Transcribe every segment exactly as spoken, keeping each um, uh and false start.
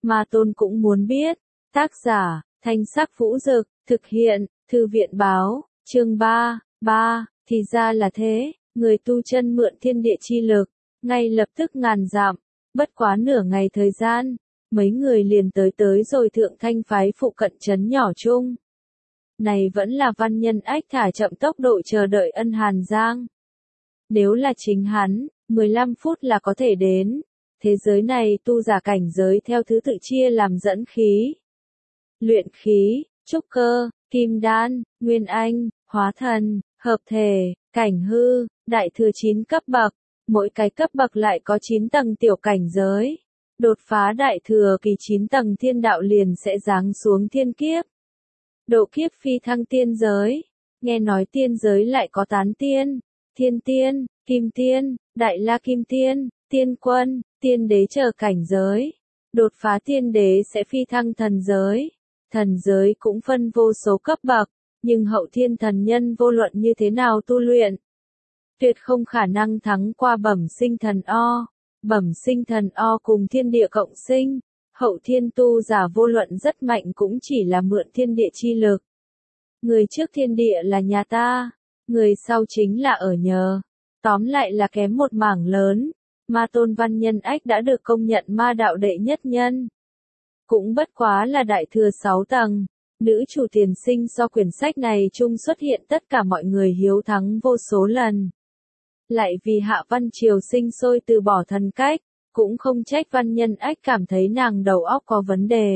Ma Tôn cũng muốn biết. Tác giả, Thanh Sắc Vũ Dực, thực hiện, Thư viện Báo, chương ba, ba, thì ra là thế, người tu chân mượn thiên địa chi lực, ngay lập tức ngàn dặm, bất quá nửa ngày thời gian, mấy người liền tới tới rồi Thượng Thanh phái phụ cận trấn nhỏ chung. Này vẫn là Văn Nhân Ách thả chậm tốc độ chờ đợi Ân Hàn Giang. Nếu là chính hắn, mười lăm phút là có thể đến. Thế giới này tu giả cảnh giới theo thứ tự chia làm dẫn khí, luyện khí, trúc cơ, kim đan, nguyên anh, hóa thần, hợp thể, cảnh hư, đại thừa chín cấp bậc. Mỗi cái cấp bậc lại có chín tầng tiểu cảnh giới. Đột phá đại thừa kỳ chín tầng thiên đạo liền sẽ giáng xuống thiên kiếp. Độ kiếp phi thăng tiên giới. Nghe nói tiên giới lại có tán tiên, thiên tiên, kim tiên, đại la kim tiên, tiên quân, tiên đế chờ cảnh giới. Đột phá tiên đế sẽ phi thăng thần giới. Thần giới cũng phân vô số cấp bậc, nhưng hậu thiên thần nhân vô luận như thế nào tu luyện, tuyệt không khả năng thắng qua bẩm sinh thần o. Bẩm sinh thần o cùng thiên địa cộng sinh, hậu thiên tu giả vô luận rất mạnh cũng chỉ là mượn thiên địa chi lực. Người trước thiên địa là nhà ta, người sau chính là ở nhờ. Tóm lại là kém một mảng lớn. Ma Tôn Văn Nhân Ách đã được công nhận ma đạo đệ nhất nhân. Cũng bất quá là đại thừa sáu tầng. Nữ chủ tiền sinh do quyển sách này chung xuất hiện tất cả mọi người hiếu thắng vô số lần. Lại vì Hạ Văn Triều sinh sôi từ bỏ thần cách, cũng không trách Văn Nhân Ách cảm thấy nàng đầu óc có vấn đề.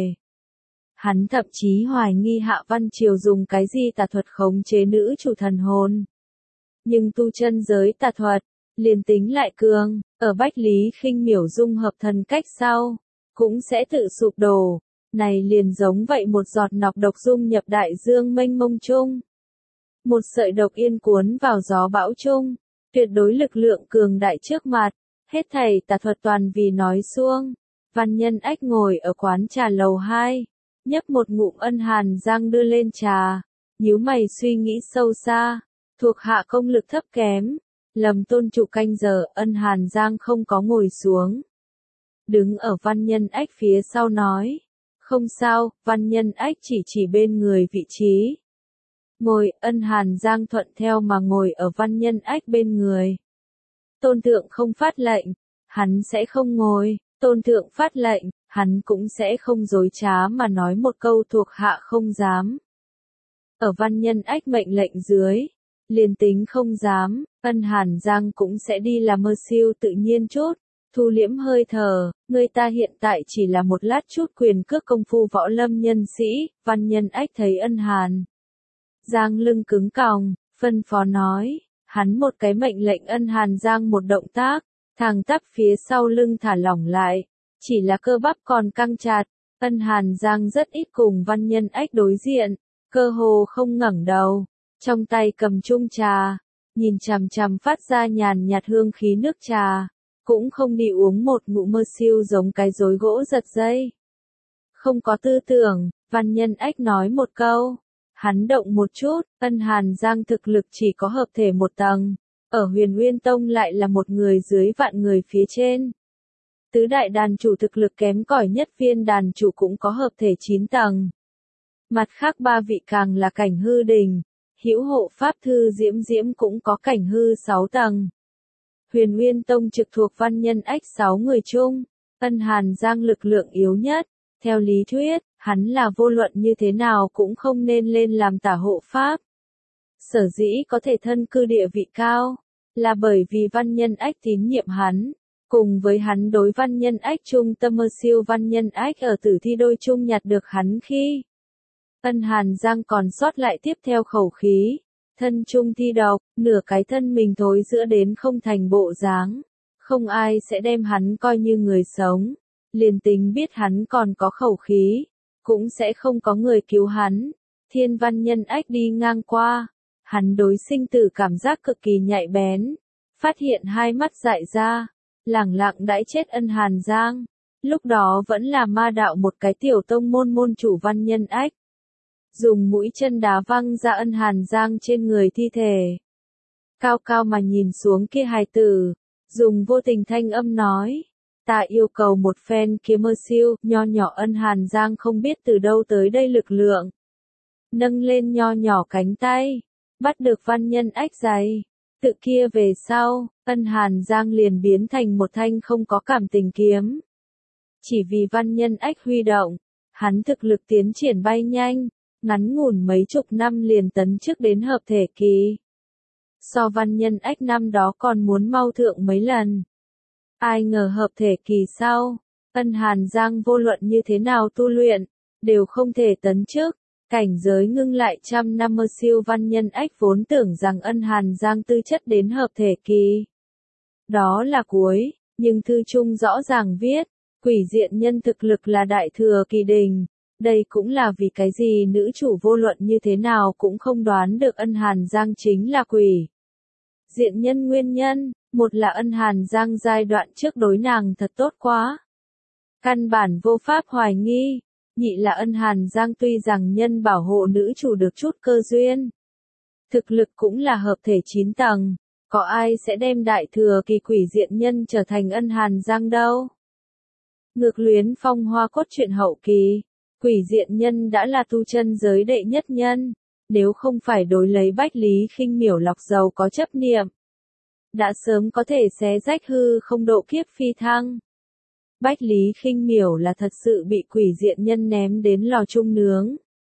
Hắn thậm chí hoài nghi Hạ Văn Triều dùng cái gì tà thuật khống chế nữ chủ thần hồn. Nhưng tu chân giới tà thuật, liền tính lại cường, ở Bách Lý Khinh Miểu dung hợp thần cách sau, cũng sẽ tự sụp đổ. Này liền giống vậy một giọt nọc độc dung nhập đại dương mênh mông chung. Một sợi độc yên cuốn vào gió bão chung, tuyệt đối lực lượng cường đại trước mặt, hết thảy tà thuật toàn vì nói suông. Văn Nhân Ách ngồi ở quán trà lầu hai, nhấp một ngụm Ân Hàn Giang đưa lên trà, nhíu mày suy nghĩ sâu xa, thuộc hạ công lực thấp kém, lầm tôn chủ canh giờ Ân Hàn Giang không có ngồi xuống. Đứng ở Văn Nhân Ách phía sau nói, không sao, Văn Nhân Ách chỉ chỉ bên người vị trí. Ngồi, Ân Hàn Giang thuận theo mà ngồi ở Văn Nhân Ách bên người. Tôn thượng không phát lệnh, hắn sẽ không ngồi, tôn thượng phát lệnh, hắn cũng sẽ không dối trá mà nói một câu thuộc hạ không dám. Ở Văn Nhân Ách mệnh lệnh dưới, liền tính không dám, Ân Hàn Giang cũng sẽ đi làm mơ siêu tự nhiên chút, thu liễm hơi thở, người ta hiện tại chỉ là một lát chút quyền cước công phu võ lâm nhân sĩ. Văn Nhân Ách thấy Ân Hàn Giang lưng cứng còng, phân phó nói, hắn một cái mệnh lệnh Ân Hàn Giang một động tác, thẳng tắp phía sau lưng thả lỏng lại, chỉ là cơ bắp còn căng chặt. Ân Hàn Giang rất ít cùng Văn Nhân Ách đối diện, cơ hồ không ngẩng đầu, trong tay cầm chung trà, nhìn chằm chằm phát ra nhàn nhạt hương khí nước trà, cũng không đi uống một ngụm mơ siêu giống cái rối gỗ giật dây. Không có tư tưởng, Văn Nhân Ách nói một câu. Hắn động một chút, Ân Hàn Giang thực lực chỉ có hợp thể một tầng, ở Huyền Nguyên Tông lại là một người dưới vạn người phía trên. Tứ đại đàn chủ thực lực kém cỏi nhất viên đàn chủ cũng có hợp thể chín tầng. Mặt khác ba vị càng là cảnh hư đỉnh, hữu hộ pháp thư Diễm Diễm cũng có cảnh hư sáu tầng. Huyền Nguyên Tông trực thuộc Văn Nhân Ách sáu người chung, Ân Hàn Giang lực lượng yếu nhất, theo lý thuyết, hắn là vô luận như thế nào cũng không nên lên làm tả hộ pháp. Sở dĩ có thể thân cư địa vị cao, là bởi vì Văn Nhân Ách tín nhiệm hắn, cùng với hắn đối Văn Nhân Ách trung tâm mơ siêu Văn Nhân Ách ở tử thi đôi chung nhặt được hắn khi. Ân Hàn Giang còn sót lại tiếp theo khẩu khí, thân trung thi độc, nửa cái thân mình thối giữa đến không thành bộ dáng, không ai sẽ đem hắn coi như người sống, liền tính biết hắn còn có khẩu khí, cũng sẽ không có người cứu hắn. Thiên Văn Nhân Ách đi ngang qua, hắn đối sinh tử cảm giác cực kỳ nhạy bén, phát hiện hai mắt dại ra, lẳng lặng đãi chết Ân Hàn Giang, lúc đó vẫn là ma đạo một cái tiểu tông môn môn chủ Văn Nhân Ách. Dùng mũi chân đá văng ra Ân Hàn Giang trên người thi thể. Cao cao mà nhìn xuống kia hài tử, dùng vô tình thanh âm nói, Ta yêu cầu một phen kiếm mơ siêu, nho nhỏ Ân Hàn Giang không biết từ đâu tới đây lực lượng. Nâng lên nho nhỏ cánh tay, bắt được văn nhân ách giày. Tự kia về sau, Ân Hàn Giang liền biến thành một thanh không có cảm tình kiếm. Chỉ vì văn nhân ách huy động, hắn thực lực tiến triển bay nhanh, ngắn ngủn mấy chục năm liền tấn chức đến hợp thể kỳ. So văn nhân ách năm đó còn muốn mau thượng mấy lần. Ai ngờ hợp thể kỳ sau, Ân Hàn Giang vô luận như thế nào tu luyện, đều không thể tấn chức. Cảnh giới ngưng lại trăm năm mơ siêu văn nhân ách vốn tưởng rằng Ân Hàn Giang tư chất đến hợp thể kỳ. Đó là cuối, nhưng thư trung rõ ràng viết, quỷ diện nhân thực lực là đại thừa kỳ đình. Đây cũng là vì cái gì nữ chủ vô luận như thế nào cũng không đoán được Ân Hàn Giang chính là quỷ diện nhân nguyên nhân. Một là Ân Hàn Giang giai đoạn trước đối nàng thật tốt quá, căn bản vô pháp hoài nghi. Nhị là Ân Hàn Giang tuy rằng nhân bảo hộ nữ chủ được chút cơ duyên, thực lực cũng là hợp thể chín tầng, có ai sẽ đem đại thừa kỳ quỷ diện nhân trở thành Ân Hàn Giang đâu. Ngược luyến phong hoa cốt truyện hậu kỳ, quỷ diện nhân đã là tu chân giới đệ nhất nhân, nếu không phải đối lấy Bách Lý Khinh Miểu lọc dầu có chấp niệm, đã sớm có thể xé rách hư không độ kiếp phi thăng. Bách Lý Khinh Miểu là thật sự bị quỷ diện nhân ném đến lò chung nướng.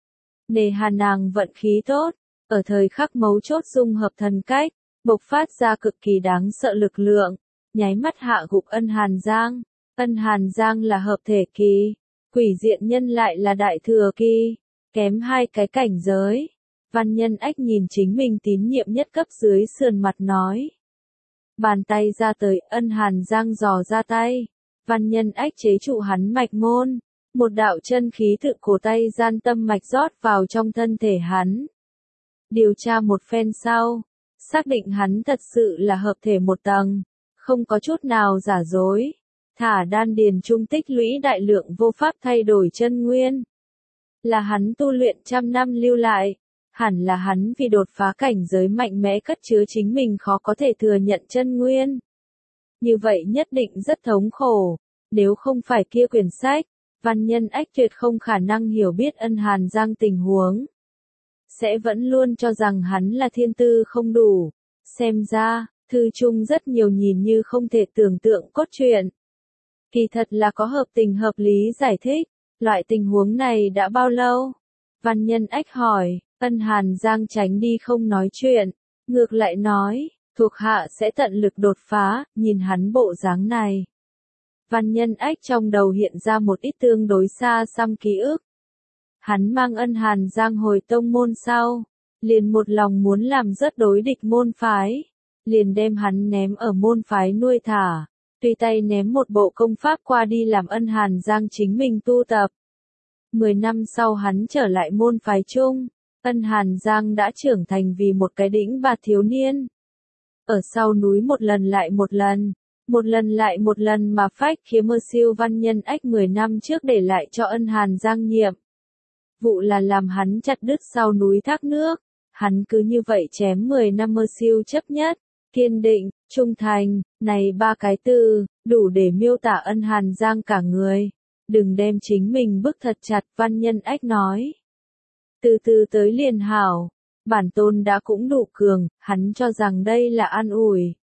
Nề hà nàng vận khí tốt, ở thời khắc mấu chốt dung hợp thần cách, bộc phát ra cực kỳ đáng sợ lực lượng, nháy mắt hạ gục Ân Hàn Giang. Ân Hàn Giang là hợp thể kỳ, quỷ diện nhân lại là đại thừa kỳ, kém hai cái cảnh giới. Văn nhân ách nhìn chính mình tín nhiệm nhất cấp dưới sườn mặt nói. Bàn tay ra tới, Ân Hàn Giang dò ra tay. Văn nhân ách chế trụ hắn mạch môn, một đạo chân khí tự cổ tay gian tâm mạch rót vào trong thân thể hắn. Điều tra một phen sau, xác định hắn thật sự là hợp thể một tầng, không có chút nào giả dối, thả đan điền trung tích lũy đại lượng vô pháp thay đổi chân nguyên. Là hắn tu luyện trăm năm lưu lại, hẳn là hắn vì đột phá cảnh giới mạnh mẽ cất chứa chính mình khó có thể thừa nhận chân nguyên. Như vậy nhất định rất thống khổ, nếu không phải kia quyển sách, văn nhân ách tuyệt không khả năng hiểu biết Ân Hàn Giang tình huống. Sẽ vẫn luôn cho rằng hắn là thiên tư không đủ, xem ra, thư chung rất nhiều nhìn như không thể tưởng tượng cốt truyện. Kỳ thật là có hợp tình hợp lý giải thích, loại tình huống này đã bao lâu? Văn nhân ách hỏi, Ân Hàn Giang tránh đi không nói chuyện, ngược lại nói, thuộc hạ sẽ tận lực đột phá, nhìn hắn bộ dáng này. Văn nhân ách trong đầu hiện ra một ít tương đối xa xăm ký ức. Hắn mang Ân Hàn Giang hồi tông môn sau, liền một lòng muốn làm rớt đối địch môn phái, liền đem hắn ném ở môn phái nuôi thả, tùy tay ném một bộ công pháp qua đi làm Ân Hàn Giang chính mình tu tập. Mười năm sau hắn trở lại môn phái chung, Ân Hàn Giang đã trưởng thành vì một cái đĩnh bạt thiếu niên. Ở sau núi một lần lại một lần, một lần lại một lần mà phách khiếu mơ siêu văn nhân ách mười năm trước để lại cho Ân Hàn Giang nhiệm. Vụ là làm hắn chặt đứt sau núi thác nước, hắn cứ như vậy chém mười năm mơ siêu chấp nhất, kiên định, trung thành, này ba cái từ, đủ để miêu tả Ân Hàn Giang cả người. Đừng đem chính mình bức thật chặt, văn nhân ách nói. Từ từ tới liền hảo, bản tôn đã cũng đủ cường, hắn cho rằng đây là an ủi.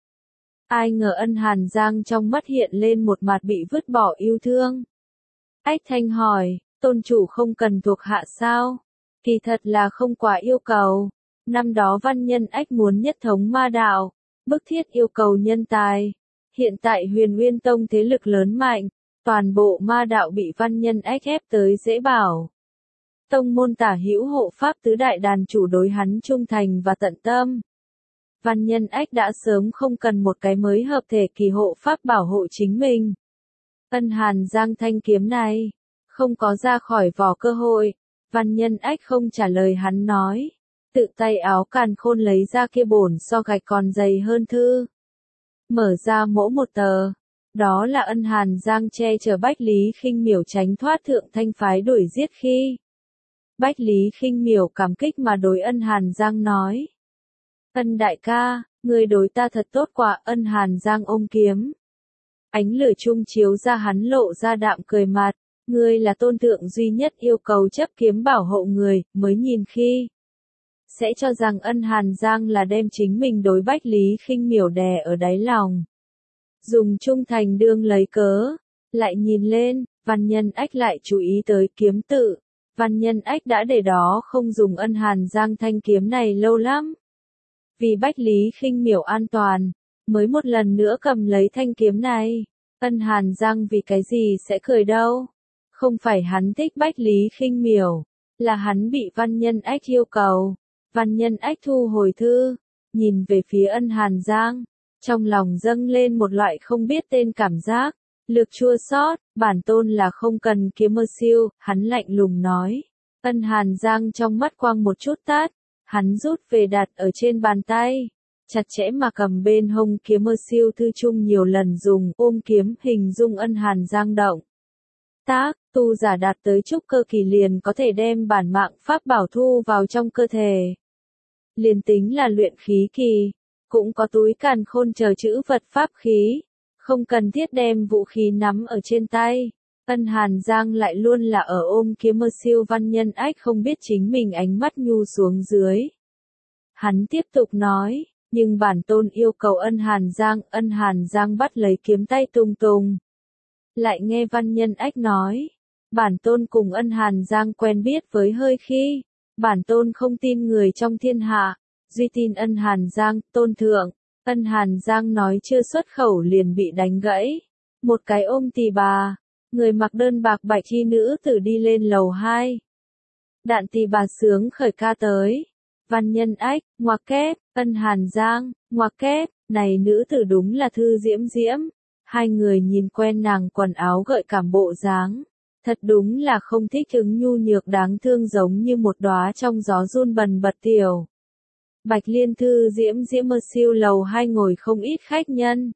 Ai ngờ Ân Hàn Giang trong mắt hiện lên một mặt bị vứt bỏ yêu thương. Ách thanh hỏi, tôn chủ không cần thuộc hạ sao? Kỳ thật là không quá yêu cầu. Năm đó văn nhân ách muốn nhất thống ma đạo, bức thiết yêu cầu nhân tài. Hiện tại Huyền Nguyên Tông thế lực lớn mạnh, toàn bộ ma đạo bị văn nhân ách ép tới dễ bảo. Tông môn tả hữu hộ pháp tứ đại đàn chủ đối hắn trung thành và tận tâm. Văn nhân ách đã sớm không cần một cái mới hợp thể kỳ hộ pháp bảo hộ chính mình. Ân Hàn Giang thanh kiếm này, không có ra khỏi vỏ cơ hội. Văn nhân ách không trả lời hắn nói. Tự tay áo càn khôn lấy ra kia bổn so gạch còn dày hơn thư. Mở ra mỗi một tờ. Đó là Ân Hàn Giang che chở Bách Lý Khinh Miểu tránh thoát thượng thanh phái đuổi giết khi. Bách Lý Khinh Miểu cảm kích mà đối Ân Hàn Giang nói. Ân đại ca, người đối ta thật tốt quá. Ân Hàn Giang ôm kiếm. Ánh lửa chung chiếu ra hắn lộ ra đạm cười mặt, ngươi là tôn thượng duy nhất yêu cầu chấp kiếm bảo hộ người, mới nhìn khi sẽ cho rằng Ân Hàn Giang là đem chính mình đối Bách Lý Khinh Miểu đè ở đáy lòng. Dùng trung thành đương lấy cớ, lại nhìn lên, Văn Nhân Ách lại chú ý tới kiếm tự. Văn Nhân Ách đã để đó không dùng Ân Hàn Giang thanh kiếm này lâu lắm. Vì Bách Lý Khinh Miểu an toàn, mới một lần nữa cầm lấy thanh kiếm này. Ân Hàn Giang vì cái gì sẽ cười đâu? Không phải hắn thích Bách Lý Khinh Miểu, là hắn bị Văn Nhân Ách yêu cầu. Văn Nhân Ách thu hồi thư, nhìn về phía Ân Hàn Giang, trong lòng dâng lên một loại không biết tên cảm giác, lược chua xót, bản tôn là không cần kiếm mơ siêu, hắn lạnh lùng nói. Ân Hàn Giang trong mắt quang một chút tát, hắn rút về đặt ở trên bàn tay, chặt chẽ mà cầm bên hông kiếm mơ siêu thư chung nhiều lần dùng ôm kiếm hình dung Ân Hàn Giang động. Tác, tu giả đạt tới trúc cơ kỳ liền có thể đem bản mạng pháp bảo thu vào trong cơ thể. Liền tính là luyện khí kỳ, cũng có túi càn khôn chờ chữ vật pháp khí, không cần thiết đem vũ khí nắm ở trên tay. Ân Hàn Giang lại luôn là ở ôm kiếm mơ siêu. Văn Nhân Ách không biết chính mình ánh mắt nhu xuống dưới. Hắn tiếp tục nói, nhưng bản tôn yêu cầu Ân Hàn Giang, Ân Hàn Giang bắt lấy kiếm tay tung tung. Lại nghe Văn Nhân Ách nói, bản tôn cùng Ân Hàn Giang quen biết với hơi khi, bản tôn không tin người trong thiên hạ, duy tin Ân Hàn Giang, tôn thượng. Ân Hàn Giang nói chưa xuất khẩu liền bị đánh gãy. Một cái ôm tỳ bà, người mặc đơn bạc bạch y nữ tử đi lên lầu hai. Đạn tỳ bà sướng khởi ca tới. Văn Nhân Ách, ngoặc kép, Ân Hàn Giang, ngoặc kép, này nữ tử đúng là Thư Diễm Diễm. Hai người nhìn quen nàng quần áo gợi cảm bộ dáng. Thật đúng là không thích ứng nhu nhược đáng thương giống như một đóa trong gió run bần bật tiểu. Bạch Liên Thư Diễm Diễm mơ siêu lầu hai ngồi không ít khách nhân.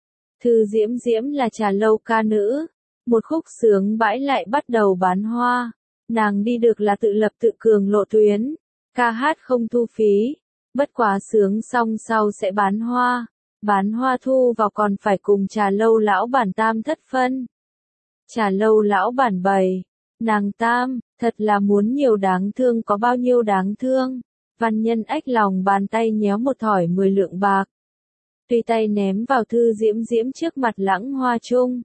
Thư Diễm Diễm là trà lâu ca nữ. Một khúc sướng bãi lại bắt đầu bán hoa. Nàng đi được là tự lập tự cường lộ tuyến. Ca hát không thu phí. Bất quá sướng xong sau sẽ bán hoa. Bán hoa thu vào còn phải cùng trà lâu lão bản tam thất phân. Trà lâu lão bản bày. Nàng tam, thật là muốn nhiều đáng thương có bao nhiêu đáng thương. Văn Nhân Ách lòng bàn tay nhéo một thỏi mười lượng bạc. Tùy tay ném vào Thư Diễm Diễm trước mặt Lãng Hoa chung.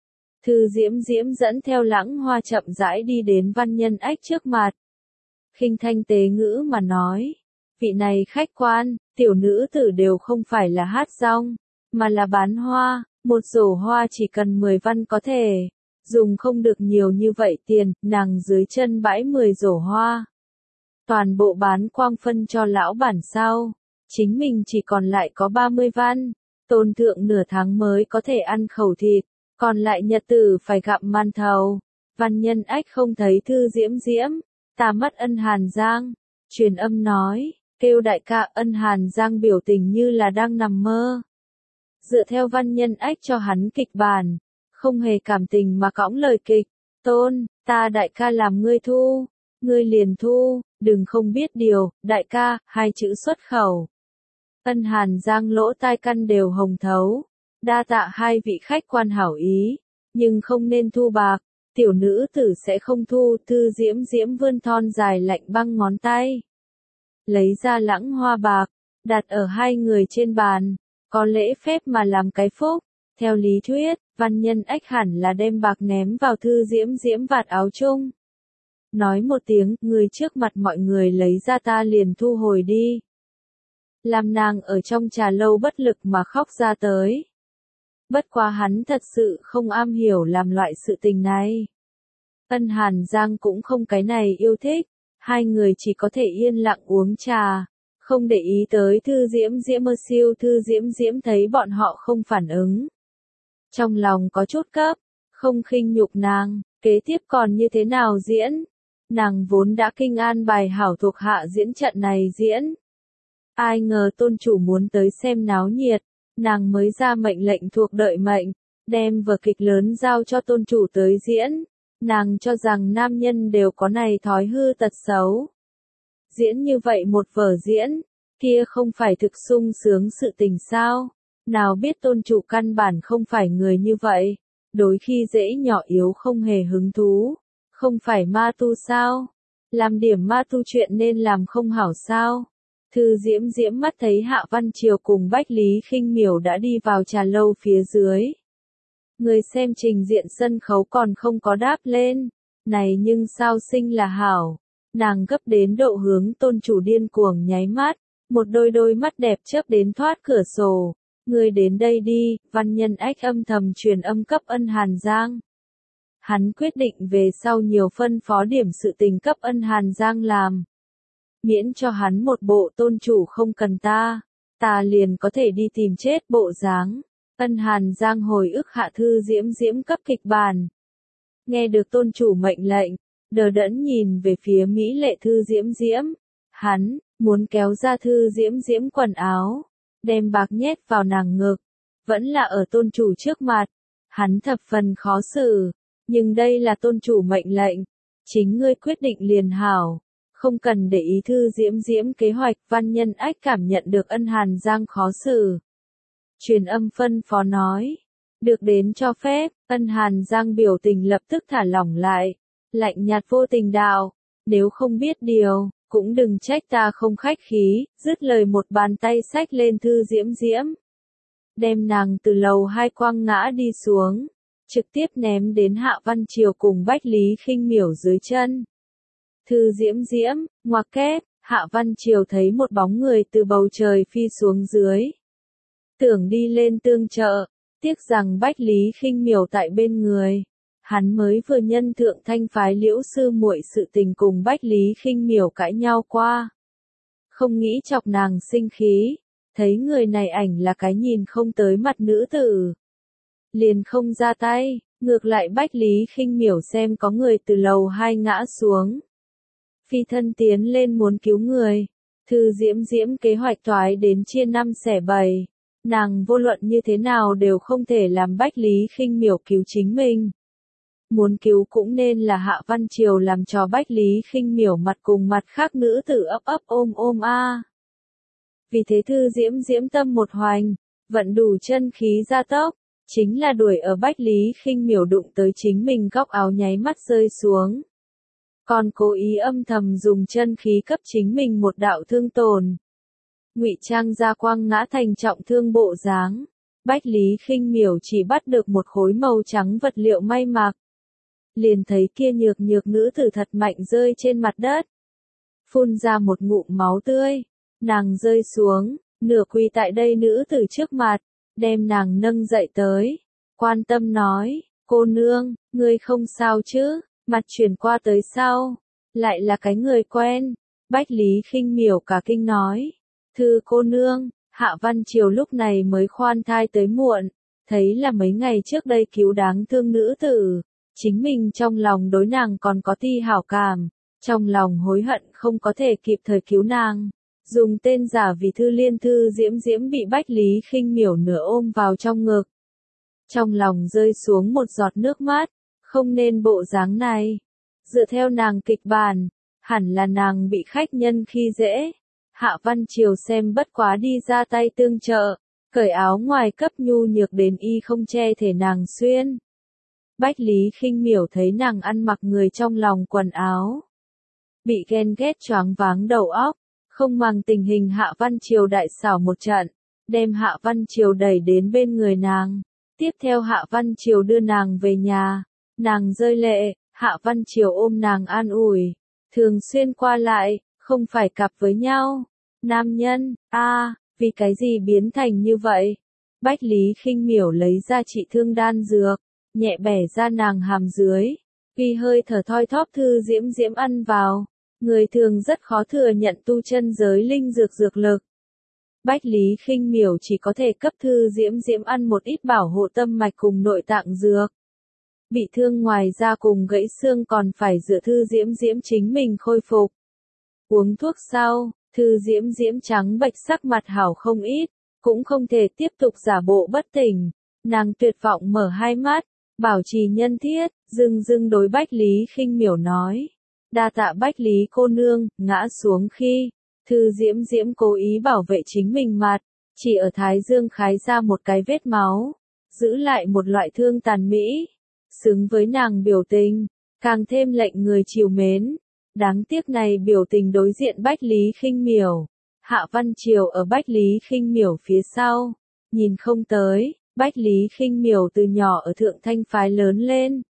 Thư Diễm Diễm dẫn theo Lãng Hoa chậm rãi đi đến Văn Nhân Ách trước mặt. Khinh thanh tế ngữ mà nói. Vị này khách quan, tiểu nữ tử đều không phải là hát rong, mà là bán hoa. Một rổ hoa chỉ cần mười văn có thể. Dùng không được nhiều như vậy tiền, nàng dưới chân bãi mười rổ hoa. Toàn bộ bán quang phân cho lão bản sau. Chính mình chỉ còn lại có ba mươi văn. Tôn thượng nửa tháng mới có thể ăn khẩu thịt. Còn lại nhật tử phải gặm man thầu. Văn Nhân Ách không thấy Thư Diễm Diễm. Tà mắt Ân Hàn Giang. Truyền âm nói. Kêu đại ca. Ân Hàn Giang biểu tình như là đang nằm mơ. Dựa theo Văn Nhân Ách cho hắn kịch bản. Không hề cảm tình mà cõng lời kịch. Tôn, ta đại ca làm ngươi thu. Ngươi liền thu, đừng không biết điều, đại ca, hai chữ xuất khẩu. Ân Hàn Giang lỗ tai căn đều hồng thấu. Đa tạ hai vị khách quan hảo ý, nhưng không nên thu bạc, tiểu nữ tử sẽ không thu. Thư Diễm Diễm vươn thon dài lạnh băng ngón tay. Lấy ra Lãng Hoa bạc, đặt ở hai người trên bàn, có lễ phép mà làm cái phúc. Theo lý thuyết, Văn Nhân Ách hẳn là đem bạc ném vào Thư Diễm Diễm vạt áo chung. Nói một tiếng, người trước mặt mọi người lấy ra ta liền thu hồi đi. Làm nàng ở trong trà lâu bất lực mà khóc ra tới. Bất quá hắn thật sự không am hiểu làm loại sự tình này. Ân Hàn Giang cũng không cái này yêu thích. Hai người chỉ có thể yên lặng uống trà. Không để ý tới Thư Diễm Diễm mơ siêu. Thư Diễm Diễm thấy bọn họ không phản ứng. Trong lòng có chút cấp. Không khinh nhục nàng. Kế tiếp còn như thế nào diễn? Nàng vốn đã kinh an bài hảo thuộc hạ diễn trận này diễn. Ai ngờ tôn chủ muốn tới xem náo nhiệt, nàng mới ra mệnh lệnh thuộc đợi mệnh, đem vở kịch lớn giao cho tôn chủ tới diễn. Nàng cho rằng nam nhân đều có này thói hư tật xấu. Diễn như vậy một vở diễn, kia không phải thực sung sướng sự tình sao? Nào biết tôn chủ căn bản không phải người như vậy, đối khi dễ nhỏ yếu không hề hứng thú, không phải ma tu sao? Làm điểm ma tu chuyện nên làm không hảo sao? Thư Diễm Diễm mắt thấy Hạ Văn Triều cùng Bách Lý Khinh Miểu đã đi vào trà lâu phía dưới. Người xem trình diện sân khấu còn không có đáp lên, này nhưng sao sinh là hảo, nàng gấp đến độ hướng tôn chủ điên cuồng nháy mắt, một đôi đôi mắt đẹp chớp đến thoát cửa sổ, người đến đây đi, văn nhân ách âm thầm truyền âm cấp Ân Hàn Giang. Hắn quyết định về sau nhiều phân phó điểm sự tình cấp Ân Hàn Giang làm. Miễn cho hắn một bộ tôn chủ không cần ta, ta liền có thể đi tìm chết bộ dáng. Ân Hàn Giang hồi ức Hạ Thư Diễm Diễm cấp kịch bản. Nghe được tôn chủ mệnh lệnh, đờ đẫn nhìn về phía Mỹ lệ Thư Diễm Diễm. Hắn, muốn kéo ra Thư Diễm Diễm quần áo, đem bạc nhét vào nàng ngực. Vẫn là ở tôn chủ trước mặt. Hắn thập phần khó xử, nhưng đây là tôn chủ mệnh lệnh. Chính ngươi quyết định liền hảo. Không cần để ý Thư Diễm Diễm kế hoạch, văn nhân ách cảm nhận được Ân Hàn Giang khó xử. Truyền âm phân phó nói. Được đến cho phép, Ân Hàn Giang biểu tình lập tức thả lỏng lại. Lạnh nhạt vô tình đạo. Nếu không biết điều, cũng đừng trách ta không khách khí, dứt lời một bàn tay xách lên Thư Diễm Diễm. Đem nàng từ lầu hai quăng ngã đi xuống. Trực tiếp ném đến Hạ Văn Triều cùng Bách Lý Khinh Miểu dưới chân. Thư Diễm Diễm, ngoặc kép, Hạ Văn Triều thấy một bóng người từ bầu trời phi xuống dưới. Tưởng đi lên tương trợ, tiếc rằng Bách Lý Khinh Miểu tại bên người. Hắn mới vừa nhân thượng thanh phái Liễu sư muội sự tình cùng Bách Lý Khinh Miểu cãi nhau qua. Không nghĩ chọc nàng sinh khí, thấy người này ảnh là cái nhìn không tới mặt nữ tử. Liền không ra tay, ngược lại Bách Lý Khinh Miểu xem có người từ lầu hai ngã xuống. Phi thân tiến lên muốn cứu người. Thư Diễm Diễm kế hoạch toái đến chia năm xẻ bảy. Nàng vô luận như thế nào đều không thể làm Bách Lý Khinh Miểu cứu chính mình. Muốn cứu cũng nên là Hạ Văn Triều làm cho Bách Lý Khinh Miểu mặt cùng mặt khác nữ tử ấp ấp ôm ôm a. Vì thế Thư Diễm Diễm tâm một hoành, vận đủ chân khí ra tốc, chính là đuổi ở Bách Lý Khinh Miểu đụng tới chính mình góc áo nháy mắt rơi xuống. Còn cố ý âm thầm dùng chân khí cấp chính mình một đạo thương tổn. Ngụy trang ra quang ngã thành trọng thương bộ dáng. Bách Lý Khinh Miểu chỉ bắt được một khối màu trắng vật liệu may mặc. Liền thấy kia nhược nhược nữ tử thật mạnh rơi trên mặt đất. Phun ra một ngụm máu tươi. Nàng rơi xuống, nửa quỳ tại đây nữ tử trước mặt, đem nàng nâng dậy tới. Quan tâm nói, cô nương, ngươi không sao chứ? Mặt chuyển qua tới sau, lại là cái người quen. Bách Lý Khinh Miểu cả kinh nói. Thư cô nương, Hạ Văn Triều lúc này mới khoan thai tới muộn, thấy là mấy ngày trước đây cứu đáng thương nữ tử. Chính mình trong lòng đối nàng còn có ti hảo cảm, trong lòng hối hận không có thể kịp thời cứu nàng. Dùng tên giả vì Thư Liên Thư Diễm Diễm bị Bách Lý Khinh Miểu nửa ôm vào trong ngực. Trong lòng rơi xuống một giọt nước mắt. Không nên bộ dáng này. Dựa theo nàng kịch bản, hẳn là nàng bị khách nhân khi dễ. Hạ Văn Triều xem bất quá đi ra tay tương trợ, cởi áo ngoài cấp nhu nhược đến y không che thể nàng xuyên. Bách Lý Khinh Miểu thấy nàng ăn mặc người trong lòng quần áo. Bị ghen ghét choáng váng đầu óc, không màng tình hình Hạ Văn Triều đại xảo một trận, đem Hạ Văn Triều đẩy đến bên người nàng. Tiếp theo Hạ Văn Triều đưa nàng về nhà. Nàng rơi lệ, Hạ Văn Triều ôm nàng an ủi. Thường xuyên qua lại, không phải cặp với nhau. Nam nhân, a à, vì cái gì biến thành như vậy? Bách Lý Khinh Miểu lấy ra trị thương đan dược, nhẹ bẻ ra nàng hàm dưới. Vì hơi thở thoi thóp Thư Diễm Diễm ăn vào. Người thường rất khó thừa nhận tu chân giới linh dược dược lực. Bách Lý Khinh Miểu chỉ có thể cấp Thư Diễm Diễm ăn một ít bảo hộ tâm mạch cùng nội tạng dược. Bị thương ngoài ra cùng gãy xương còn phải dựa Thư Diễm Diễm chính mình khôi phục. Uống thuốc sau, Thư Diễm Diễm trắng bệch sắc mặt hảo không ít, cũng không thể tiếp tục giả bộ bất tỉnh. Nàng tuyệt vọng mở hai mắt, bảo trì nhân thiết, dưng dưng đối Bách Lý Khinh Miểu nói. Đa tạ Bách Lý cô nương, ngã xuống khi, Thư Diễm Diễm cố ý bảo vệ chính mình mặt, chỉ ở thái dương khái ra một cái vết máu, giữ lại một loại thương tàn mỹ, xứng với nàng biểu tình, càng thêm lệnh người trìu mến. Đáng tiếc này biểu tình đối diện Bách Lý Khinh Miểu. Hạ Văn Triều ở Bách Lý Khinh Miểu phía sau, nhìn không tới, Bách Lý Khinh Miểu từ nhỏ ở Thượng Thanh phái lớn lên.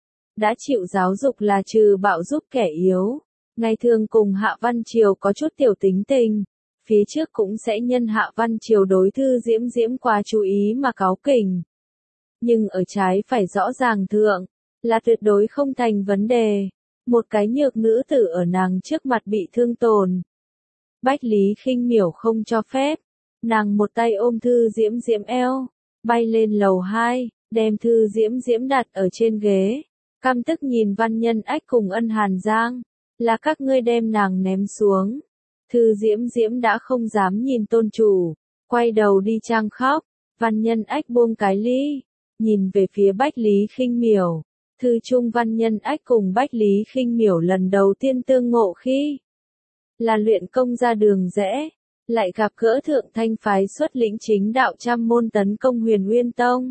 Đã chịu giáo dục là trừ bạo giúp kẻ yếu, ngày thường cùng Hạ Văn Triều có chút tiểu tính tình, phía trước cũng sẽ nhân Hạ Văn Triều đối Thư Diễm Diễm quá chú ý mà cáu kỉnh. Nhưng ở trái phải rõ ràng thượng, là tuyệt đối không thành vấn đề, một cái nhược nữ tử ở nàng trước mặt bị thương tổn. Bách Lý Khinh Miểu không cho phép, nàng một tay ôm Thư Diễm Diễm eo, bay lên lầu hai, đem Thư Diễm Diễm đặt ở trên ghế, căm tức nhìn Văn Nhân Ách cùng Ân Hàn Giang, là các ngươi đem nàng ném xuống. Thư Diễm Diễm đã không dám nhìn tôn chủ, quay đầu đi trang khóc, Văn Nhân Ách buông cái ly, nhìn về phía Bách Lý Khinh Miểu. Thư Trung Văn Nhân Ách cùng Bách Lý Khinh Miểu lần đầu tiên tương ngộ khi là luyện công ra đường rẽ, lại gặp gỡ Thượng Thanh phái xuất lĩnh chính đạo trăm môn tấn công Huyền Uyên Tông.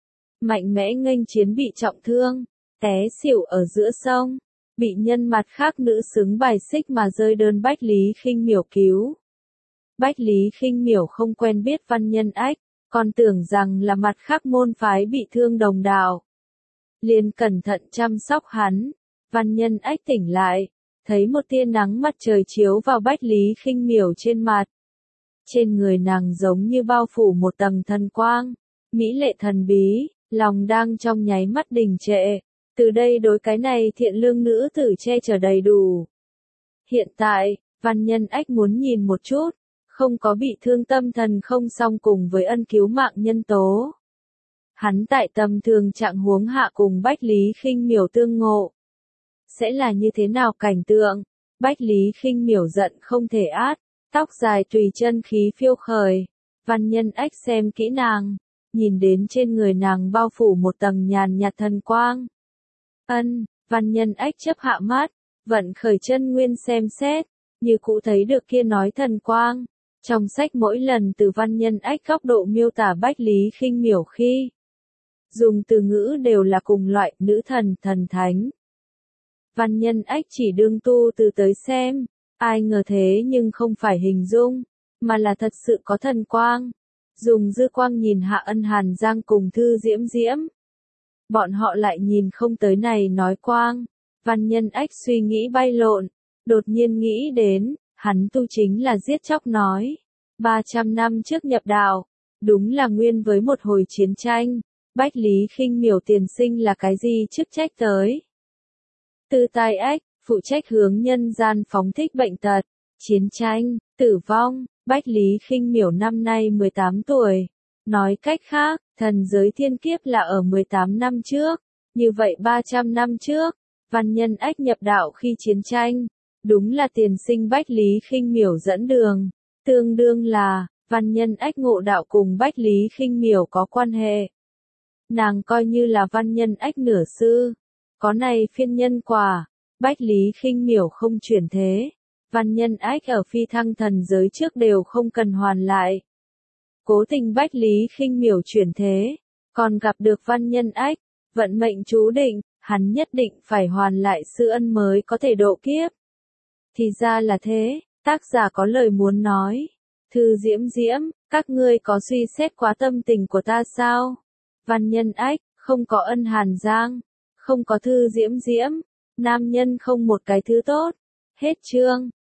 Mạnh mẽ nghênh chiến bị trọng thương, té xỉu ở giữa sông, bị nhân mặt khác nữ xứng bài xích mà rơi đơn Bách Lý Khinh Miểu cứu. Bách Lý Khinh Miểu không quen biết Văn Nhân Ách, còn tưởng rằng là mặt khác môn phái bị thương đồng đạo. Liền cẩn thận chăm sóc hắn, Văn Nhân Ách tỉnh lại, thấy một tia nắng mặt trời chiếu vào Bách Lý Khinh Miểu trên mặt. Trên người nàng giống như bao phủ một tầng thần quang, mỹ lệ thần bí, lòng đang trong nháy mắt đình trệ, từ đây đối cái này thiện lương nữ tử che chở đầy đủ. Hiện tại, Văn Nhân Ách muốn nhìn một chút, không có bị thương tâm thần không song cùng với ân cứu mạng nhân tố. Hắn tại tầm thường trạng huống hạ cùng Bách Lý Khinh Miểu tương ngộ. Sẽ là như thế nào cảnh tượng? Bách Lý Khinh Miểu giận không thể át, tóc dài tùy chân khí phiêu khởi. Văn Nhân Ách xem kỹ nàng, nhìn đến trên người nàng bao phủ một tầng nhàn nhạt thần quang. Ân, Văn Nhân Ách chấp hạ mắt, vận khởi chân nguyên xem xét, như cũ thấy được kia nói thần quang. Trong sách mỗi lần từ Văn Nhân Ách góc độ miêu tả Bách Lý Khinh Miểu khi dùng từ ngữ đều là cùng loại nữ thần, thần thánh. Văn Nhân Ách chỉ đương tu từ tới xem, ai ngờ thế nhưng không phải hình dung, mà là thật sự có thần quang. Dùng dư quang nhìn Hạ Ân Hàn Giang cùng Thư Diễm Diễm. Bọn họ lại nhìn không tới này nói quang. Văn Nhân Ách suy nghĩ bay lộn, đột nhiên nghĩ đến, hắn tu chính là giết chóc nói. ba trăm năm trước nhập đạo, đúng là nguyên với một hồi chiến tranh. Bách Lý Khinh Miểu tiền sinh là cái gì chức trách tới? Tư Tai Ách, phụ trách hướng nhân gian phóng thích bệnh tật, chiến tranh, tử vong. Bách Lý Khinh Miểu năm nay mười tám tuổi. Nói cách khác, thần giới thiên kiếp là ở mười tám năm trước. Như vậy ba trăm năm trước, Văn Nhân Ách nhập đạo khi chiến tranh. Đúng là tiền sinh Bách Lý Khinh Miểu dẫn đường. Tương đương là, Văn Nhân Ách ngộ đạo cùng Bách Lý Khinh Miểu có quan hệ. Nàng coi như là Văn Nhân Ách nửa sư. Có này phiên nhân quả, Bách Lý Khinh Miểu không chuyển thế. Văn Nhân Ách ở phi thăng thần giới trước đều không cần hoàn lại. Cố tình Bách Lý Khinh Miểu chuyển thế, còn gặp được Văn Nhân Ách, vận mệnh chú định, hắn nhất định phải hoàn lại sư ân mới có thể độ kiếp. Thì ra là thế, tác giả có lời muốn nói. Thư Diễm Diễm, các ngươi có suy xét quá tâm tình của ta sao? Văn Nhân Ách, không có Ân Hàn Giang, không có Thư Diễm Diễm, nam nhân không một cái thứ tốt. Hết chương.